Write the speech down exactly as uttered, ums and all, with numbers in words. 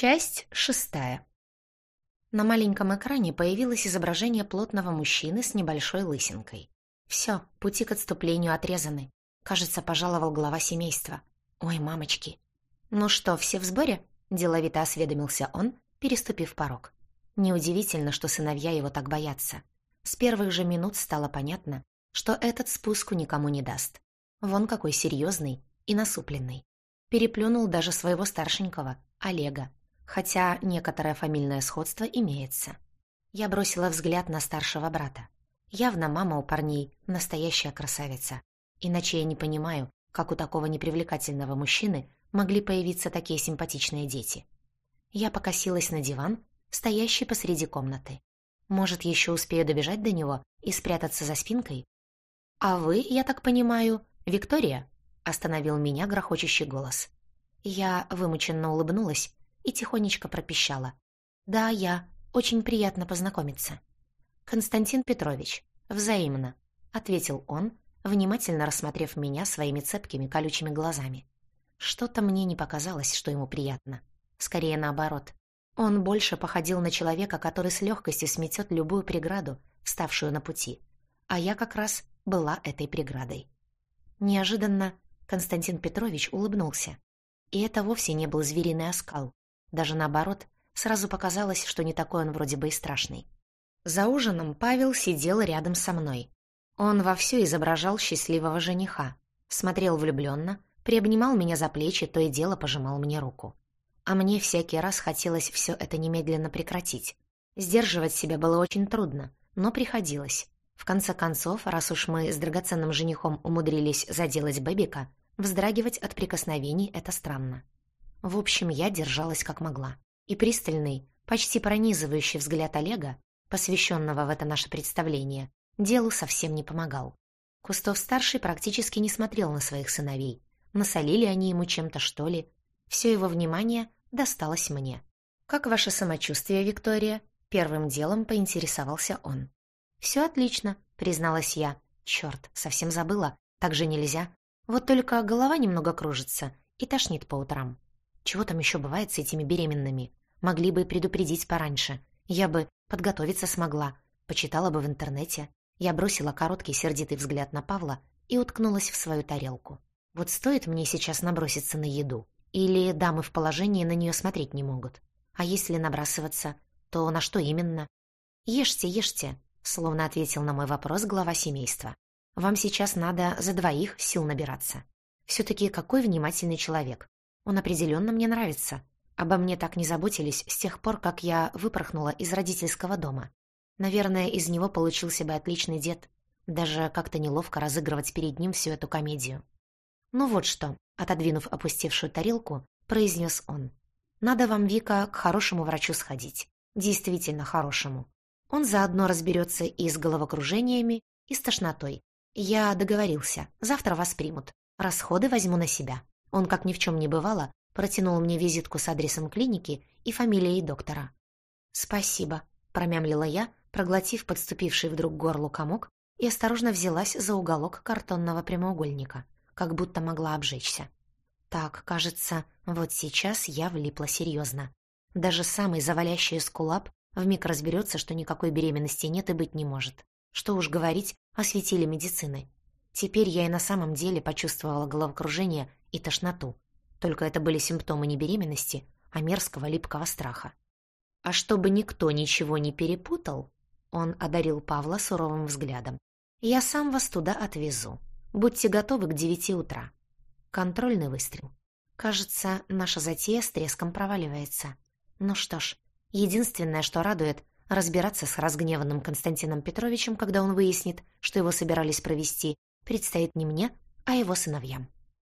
Часть шестая. На маленьком экране появилось изображение плотного мужчины с небольшой лысинкой. Все, пути к отступлению отрезаны. Кажется, пожаловал глава семейства. Ой, мамочки. Ну что, все в сборе? Деловито осведомился он, переступив порог. Неудивительно, что сыновья его так боятся. С первых же минут стало понятно, что этот спуску никому не даст. Вон какой серьезный и насупленный. Переплюнул даже своего старшенького, Олега. Хотя некоторое фамильное сходство имеется. Я бросила взгляд на старшего брата. Явно мама у парней настоящая красавица. Иначе я не понимаю, как у такого непривлекательного мужчины могли появиться такие симпатичные дети. Я покосилась на диван, стоящий посреди комнаты. Может, еще успею добежать до него и спрятаться за спинкой? «А вы, я так понимаю, Виктория?» — остановил меня грохочущий голос. Я вымученно улыбнулась и тихонечко пропищала. «Да, я. Очень приятно познакомиться». «Константин Петрович, взаимно», — ответил он, внимательно рассмотрев меня своими цепкими колючими глазами. Что-то мне не показалось, что ему приятно. Скорее наоборот. Он больше походил на человека, который с легкостью сметет любую преграду, вставшую на пути. А я как раз была этой преградой. Неожиданно Константин Петрович улыбнулся. И это вовсе не был звериный оскал. Даже наоборот, сразу показалось, что не такой он вроде бы и страшный. За ужином Павел сидел рядом со мной. Он вовсю изображал счастливого жениха, смотрел влюбленно, приобнимал меня за плечи, то и дело пожимал мне руку. А мне всякий раз хотелось все это немедленно прекратить. Сдерживать себя было очень трудно, но приходилось. В конце концов, раз уж мы с драгоценным женихом умудрились заделать бэбика, вздрагивать от прикосновений — это странно. В общем, я держалась как могла. И пристальный, почти пронизывающий взгляд Олега, посвященного в это наше представление, делу совсем не помогал. Кустов-старший практически не смотрел на своих сыновей. Насолили они ему чем-то, что ли? Все его внимание досталось мне. «Как ваше самочувствие, Виктория?» Первым делом поинтересовался он. «Все отлично», — призналась я. «Черт, совсем забыла. Так же нельзя. Вот только голова немного кружится и тошнит по утрам. Чего там еще бывает с этими беременными? Могли бы предупредить пораньше. Я бы подготовиться смогла. Почитала бы в интернете». Я бросила короткий сердитый взгляд на Павла и уткнулась в свою тарелку. Вот стоит мне сейчас наброситься на еду? Или дамы в положении на нее смотреть не могут? А если набрасываться, то на что именно? «Ешьте, ешьте», — словно ответил на мой вопрос глава семейства. «Вам сейчас надо за двоих сил набираться. Все-таки какой внимательный человек. Он определенно мне нравится. Обо мне так не заботились с тех пор, как я выпорхнула из родительского дома. Наверное, из него получился бы отличный дед. Даже как-то неловко разыгрывать перед ним всю эту комедию». «Ну вот что», — отодвинув опустевшую тарелку, произнес он. «Надо вам, Вика, к хорошему врачу сходить. Действительно хорошему. Он заодно разберется и с головокружениями, и с тошнотой. Я договорился, завтра вас примут. Расходы возьму на себя». Он, как ни в чем не бывало, протянул мне визитку с адресом клиники и фамилией доктора. «Спасибо», — промямлила я, проглотив подступивший вдруг к горлу комок, и осторожно взялась за уголок картонного прямоугольника, как будто могла обжечься. Так, кажется, вот сейчас я влипла серьезно. Даже самый завалящий эскулап вмиг разберется, что никакой беременности нет и быть не может. Что уж говорить о светиле медицины. Теперь я и на самом деле почувствовала головокружение и тошноту. Только это были симптомы не беременности, а мерзкого липкого страха. «А чтобы никто ничего не перепутал», — он одарил Павла суровым взглядом, «я сам вас туда отвезу. Будьте готовы к девяти утра». Контрольный выстрел. Кажется, наша затея с треском проваливается. Ну что ж, единственное, что радует, разбираться с разгневанным Константином Петровичем, когда он выяснит, что его собирались провести, предстоит не мне, а его сыновьям.